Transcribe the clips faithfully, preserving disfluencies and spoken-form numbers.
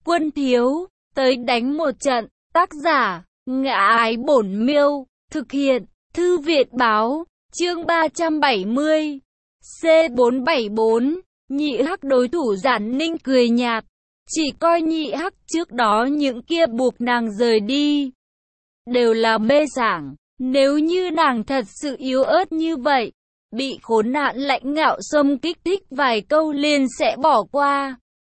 Quân thiếu, tới đánh một trận. Tác giả, Ngã Ái Bổn Miêu. Thực hiện, Thư Việt Báo. Chương ba trăm bảy mươi. C bốn bảy bốn. Nhị Hắc đối thủ Giản Ninh cười nhạt. Chỉ coi Nhị Hắc trước đó những kia buộc nàng rời đi đều là mê sảng. Nếu như nàng thật sự yếu ớt như vậy, bị khốn nạn Lãnh Ngạo Sâm kích thích vài câu liền sẽ bỏ qua.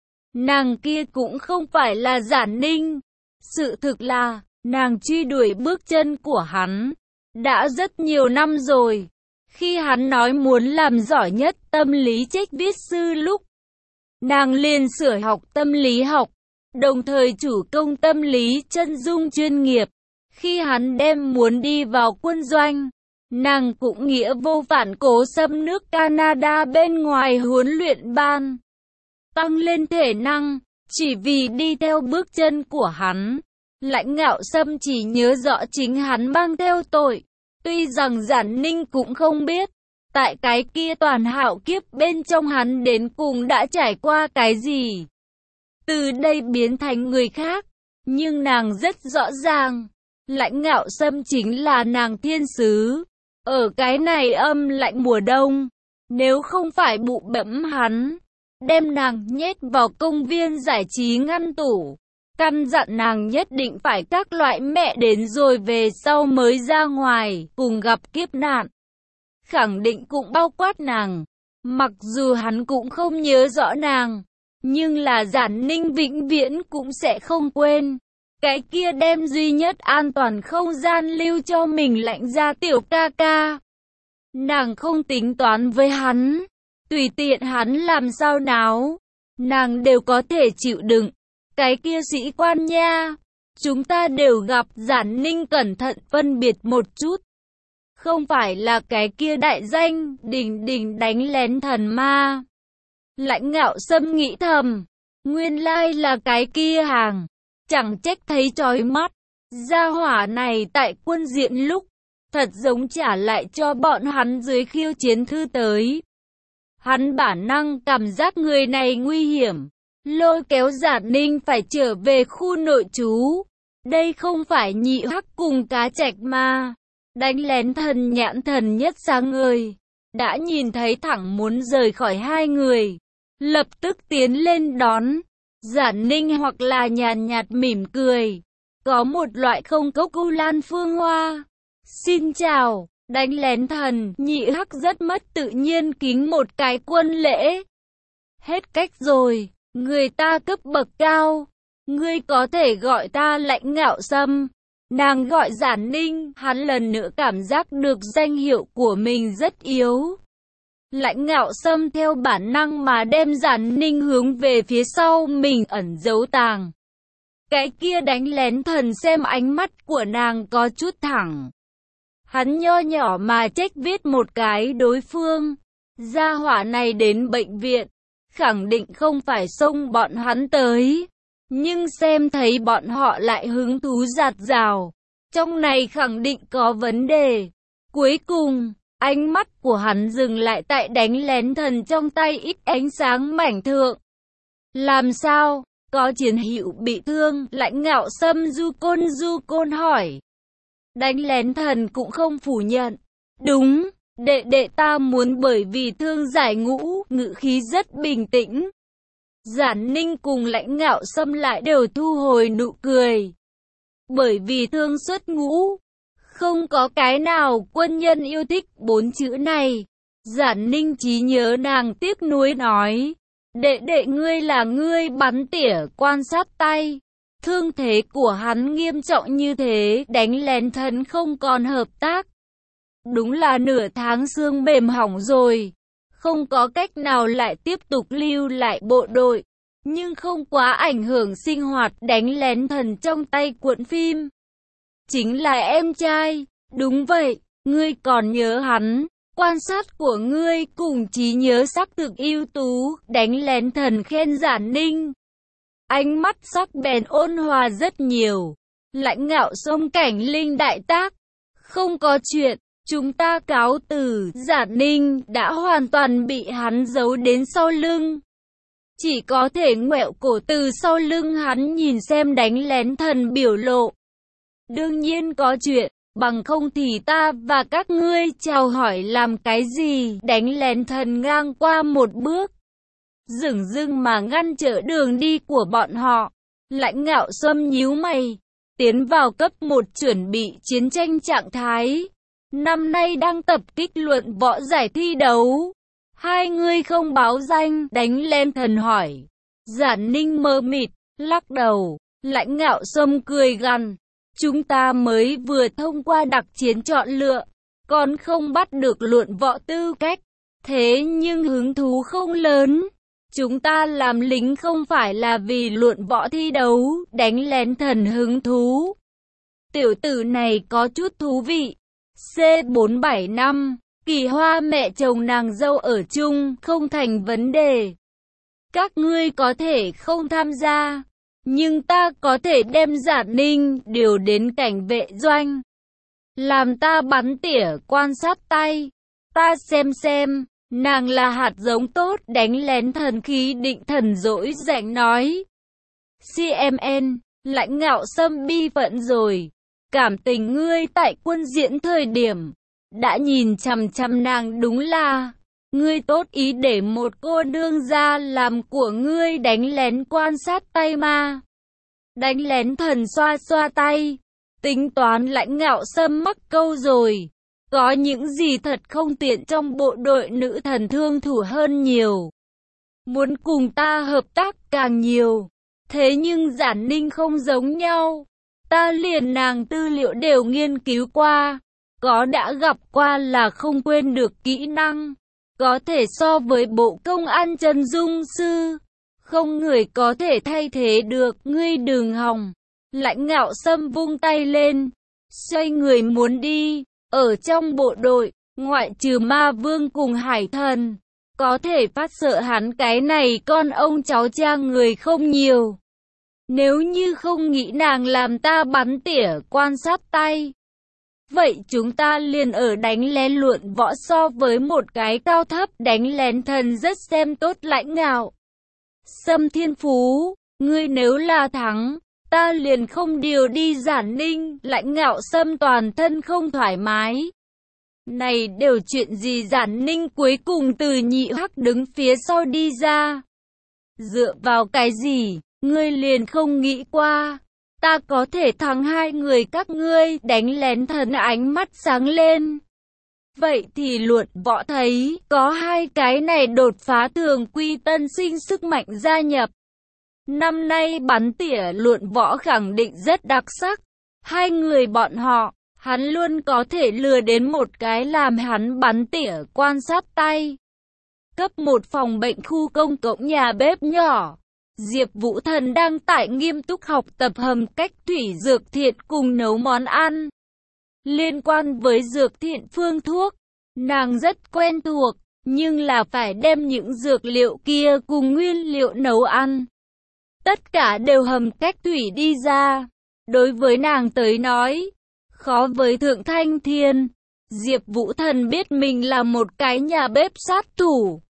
Nàng kia cũng không phải là Giản Ninh. Sự thực là, nàng truy đuổi bước chân của hắn đã rất nhiều năm rồi. Khi hắn nói muốn làm giỏi nhất tâm lý trách viết sư lúc, nàng liền sửa học tâm lý học, đồng thời chủ công tâm lý chân dung chuyên nghiệp. Khi hắn đem muốn đi vào quân doanh, nàng cũng nghĩa vô phản cố xâm nước Canada bên ngoài huấn luyện ban, tăng lên thể năng, chỉ vì đi theo bước chân của hắn. Lãnh Ngạo Sâm chỉ nhớ rõ chính hắn mang theo tội. Tuy rằng Giản Ninh cũng không biết, tại cái kia toàn hạo kiếp bên trong hắn đến cùng đã trải qua cái gì, từ đây biến thành người khác. Nhưng nàng rất rõ ràng, Lãnh Ngạo Sâm chính là nàng thiên sứ. Ở cái này âm lạnh mùa đông, nếu không phải bụ bẫm hắn đem nàng nhét vào công viên giải trí ngăn tủ, căn dặn nàng nhất định phải các loại mẹ đến rồi về sau mới ra ngoài cùng gặp kiếp nạn, khẳng định cũng bao quát nàng. Mặc dù hắn cũng không nhớ rõ nàng, nhưng là Giản Ninh vĩnh viễn cũng sẽ không quên. Cái kia đem duy nhất an toàn không gian lưu cho mình Lãnh gia tiểu ca ca. Nàng không tính toán với hắn, tùy tiện hắn làm sao náo, nàng đều có thể chịu đựng. Cái kia sĩ quan nha, chúng ta đều gặp. Giản Ninh cẩn thận phân biệt một chút. Không phải là cái kia đại danh đỉnh đỉnh đánh lén thần ma. Lãnh Ngạo Sâm nghĩ thầm, nguyên lai là cái kia hàng. Chẳng trách thấy chói mắt. Gia hỏa này tại quân diện lúc, thật giống trả lại cho bọn hắn dưới khiêu chiến thư tới. Hắn bản năng cảm giác người này nguy hiểm, lôi kéo Giản Ninh phải trở về khu nội trú. Đây không phải Nhị Hắc cùng Cá Trạch mà. Đánh lén thần nhãn thần nhất sáng ngời, đã nhìn thấy thẳng muốn rời khỏi hai người, lập tức tiến lên đón. Giản Ninh hoặc là nhàn nhạt mỉm cười, có một loại không cốc cu lan phương hoa. Xin chào. Đánh lén thần Nhị Hắc rất mất tự nhiên kính một cái quân lễ. Hết cách rồi, người ta cấp bậc cao, ngươi có thể gọi ta Lãnh Ngạo Sâm. Nàng gọi Giản Ninh, hắn lần nữa cảm giác được danh hiệu của mình rất yếu. Lãnh Ngạo Sâm theo bản năng mà đem Giản Ninh hướng về phía sau mình ẩn giấu tàng. Cái kia đánh lén thần xem ánh mắt của nàng có chút thẳng. Hắn nho nhỏ mà trách viết một cái đối phương. Gia hỏa này đến bệnh viện, khẳng định không phải xông bọn hắn tới. Nhưng xem thấy bọn họ lại hứng thú dạt dào, trong này khẳng định có vấn đề. Cuối cùng, ánh mắt của hắn dừng lại tại đánh lén thần trong tay ít ánh sáng mảnh thượng. Làm sao? Có chiến hữu bị thương? Lãnh Ngạo Sâm du côn du côn hỏi. Đánh lén thần cũng không phủ nhận. Đúng, đệ đệ ta muốn bởi vì thương giải ngũ. Ngữ khí rất bình tĩnh. Giản Ninh cùng Lãnh Ngạo Sâm lại đều thu hồi nụ cười. Bởi vì thương xuất ngũ, không có cái nào quân nhân yêu thích bốn chữ này. Giản Ninh trí nhớ nàng tiếc nuối nói, đệ đệ ngươi là ngươi bắn tỉa quan sát tay. Thương thế của hắn nghiêm trọng như thế, đánh lén thần không còn hợp tác. Đúng là nửa tháng xương mềm hỏng rồi, không có cách nào lại tiếp tục lưu lại bộ đội. Nhưng không quá ảnh hưởng sinh hoạt. Đánh lén thần trong tay cuộn phim chính là em trai. Đúng vậy, ngươi còn nhớ hắn. Quan sát của ngươi cùng trí nhớ xác thực ưu tú. Đánh lén thần khen Giản Ninh, ánh mắt sắc bén ôn hòa rất nhiều. Lãnh Ngạo Sâm cảnh linh đại tác, không có chuyện, chúng ta cáo từ. Giản Ninh đã hoàn toàn bị hắn giấu đến sau lưng. chỉ có thể ngoẹo cổ từ sau lưng hắn nhìn xem đánh lén thần biểu lộ. Đương nhiên có chuyện, bằng không thì ta và các ngươi chào hỏi làm cái gì? Đánh lén thần ngang qua một bước, dửng dưng mà ngăn trở đường đi của bọn họ. Lãnh Ngạo Sâm nhíu mày, tiến vào cấp một chuẩn bị chiến tranh trạng thái. Năm nay đang tập kích luận võ giải thi đấu. Hai người không báo danh, đánh lén thần hỏi. Giản Ninh mơ mịt, lắc đầu. Lãnh Ngạo Sâm cười gằn. Chúng ta mới vừa thông qua đặc chiến chọn lựa, còn không bắt được luận võ tư cách. Thế nhưng hứng thú không lớn. Chúng ta làm lính không phải là vì luận võ thi đấu, đánh lén thần hứng thú. Tiểu tử này có chút thú vị. C bốn bảy năm, Kỳ Hoa mẹ chồng nàng dâu ở chung, không thành vấn đề. Các ngươi có thể không tham gia, nhưng ta có thể đem Giản Ninh điều đến cảnh vệ doanh. Làm ta bắn tỉa quan sát tay. Ta xem xem, nàng là hạt giống tốt. Đánh lén thần khí định thần dỗi rảnh nói. xê em en, Lãnh Ngạo Sâm bi phận rồi. Cảm tình ngươi tại quân diễn thời điểm đã nhìn chằm chằm nàng đúng là ngươi tốt ý để một cô đương gia làm của ngươi đánh lén quan sát tay ma. Đánh lén thần xoa xoa tay, tính toán Lãnh Ngạo Sâm mắc câu rồi. Có những gì thật không tiện trong bộ đội nữ thần thương thủ hơn nhiều. Muốn cùng ta hợp tác càng nhiều. Thế nhưng Giản Ninh không giống nhau. Ta liền nàng tư liệu đều nghiên cứu qua. Có đã gặp qua là không quên được kỹ năng. Có thể so với bộ công an chân dung sư. Không người có thể thay thế được, ngươi đừng hòng. Lãnh Ngạo Sâm vung tay lên, xoay người muốn đi. Ở trong bộ đội, ngoại trừ Ma Vương cùng Hải Thần, có thể phát sợ hắn cái này con ông cháu cha người không nhiều. Nếu như không nghĩ nàng làm ta bắn tỉa quan sát tay, vậy chúng ta liền ở đánh lén luận võ so với một cái cao thấp. Đánh lén thần rất xem tốt Lãnh Ngạo Sâm thiên phú, ngươi nếu là thắng, ta liền không điều đi Giản Ninh. Lãnh Ngạo Sâm toàn thân không thoải mái. Này đều chuyện gì? Giản Ninh cuối cùng từ nhị hắc đứng phía sau đi ra. Dựa vào cái gì, ngươi liền không nghĩ qua, ta có thể thắng hai người các ngươi? Đánh lén thần ánh mắt sáng lên. Vậy thì luận võ thấy, có hai cái này đột phá thường quy tân sinh sức mạnh gia nhập. Năm nay bắn tỉa luận võ khẳng định rất đặc sắc. Hai người bọn họ, hắn luôn có thể lừa đến một cái làm hắn bắn tỉa quan sát tay. Cấp một phòng bệnh khu công cộng nhà bếp nhỏ. Diệp Vũ Thần đang tại nghiêm túc học tập hầm cách thủy dược thiện cùng nấu món ăn. Liên quan với dược thiện phương thuốc, nàng rất quen thuộc, nhưng là phải đem những dược liệu kia cùng nguyên liệu nấu ăn. Tất cả đều hầm cách thủy đi ra. Đối với nàng tới nói, khó với Thượng Thanh Thiên. Diệp Vũ Thần biết mình là một cái nhà bếp sát thủ.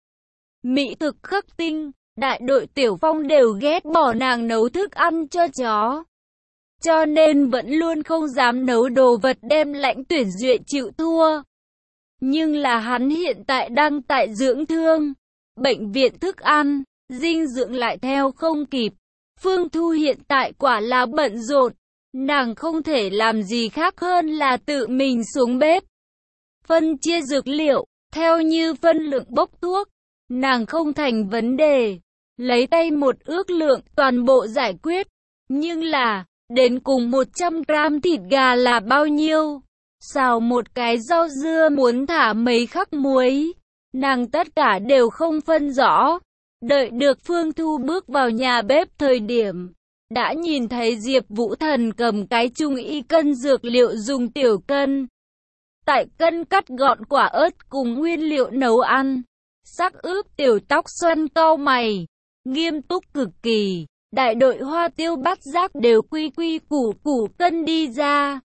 Mỹ thực khắc tinh, đại đội Tiểu Phong đều ghét bỏ nàng nấu thức ăn cho chó. Cho nên vẫn luôn không dám nấu đồ vật đem Lãnh Tuyển Duệ chịu thua. Nhưng là hắn hiện tại đang tại dưỡng thương. Bệnh viện thức ăn, dinh dưỡng lại theo không kịp. Phương Thu hiện tại quả là bận rộn. Nàng không thể làm gì khác hơn là tự mình xuống bếp. Phân chia dược liệu, theo như phân lượng bốc thuốc. Nàng không thành vấn đề. Lấy tay một ước lượng toàn bộ giải quyết. Nhưng là, đến cùng một trăm gam thịt gà là bao nhiêu? Xào một cái rau dưa muốn thả mấy khắc muối. Nàng tất cả đều không phân rõ. Đợi được Phương Thu bước vào nhà bếp thời điểm, đã nhìn thấy Diệp Vũ Thần cầm cái trung y cân dược liệu dùng tiểu cân. Tại cân cắt gọn quả ớt cùng nguyên liệu nấu ăn. Sắc ướp tiểu tóc xoăn cau mày, nghiêm túc cực kỳ. Đại đội Hoa Tiêu Bát Giác đều quy quy củ củ cân đi ra.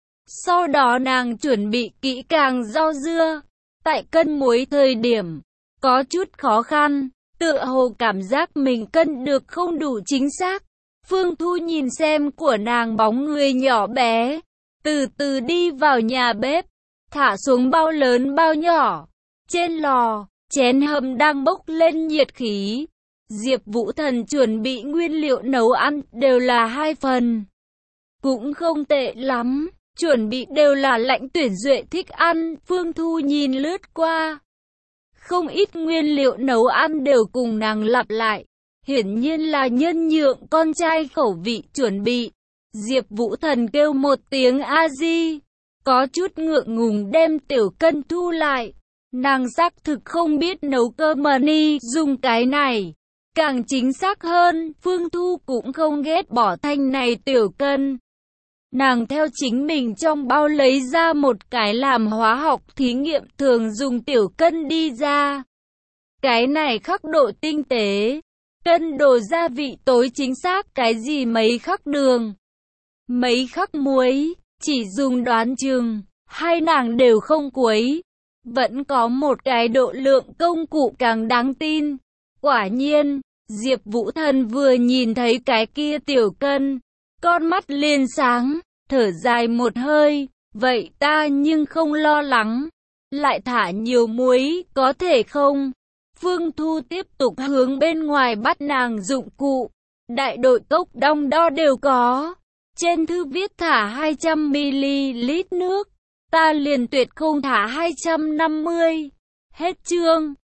Sau đó nàng chuẩn bị kỹ càng rau dưa. Tại cân muối thời điểm, có chút khó khăn. Tựa hồ cảm giác mình cân được không đủ chính xác. Phương Thu nhìn xem của nàng bóng người nhỏ bé, từ từ đi vào nhà bếp, thả xuống bao lớn bao nhỏ. Trên lò, chén hầm đang bốc lên nhiệt khí. Diệp Vũ Thần chuẩn bị nguyên liệu nấu ăn đều là hai phần. Cũng không tệ lắm, chuẩn bị đều là Lãnh Tuyển Duệ thích ăn. Phương Thu nhìn lướt qua. Không ít nguyên liệu nấu ăn đều cùng nàng lặp lại. Hiển nhiên là nhân nhượng con trai khẩu vị chuẩn bị. Diệp Vũ Thần kêu một tiếng a di, có chút ngượng ngùng đem tiểu cân thu lại. Nàng xác thực không biết nấu cơm mà ni dùng cái này. Càng chính xác hơn, Phương Thu cũng không ghét bỏ thanh này tiểu cân. Nàng theo chính mình trong bao lấy ra một cái làm hóa học thí nghiệm thường dùng tiểu cân đi ra. Cái này khắc độ tinh tế, cân đồ gia vị tối chính xác, cái gì mấy khắc đường, mấy khắc muối, chỉ dùng đoán chừng, hai nàng đều không quấy. Vẫn có một cái độ lượng công cụ càng đáng tin. Quả nhiên, Diệp Vũ Thần vừa nhìn thấy cái kia tiểu cân, con mắt liền sáng, thở dài một hơi, vậy ta nhưng không lo lắng, lại thả nhiều muối, có thể không? Phương Thu tiếp tục hướng bên ngoài bắt nàng dụng cụ, đại đội cốc đong đo đều có, trên thư viết thả hai trăm mi li lít nước, ta liền tuyệt không thả hai trăm năm mươi. Hết chương.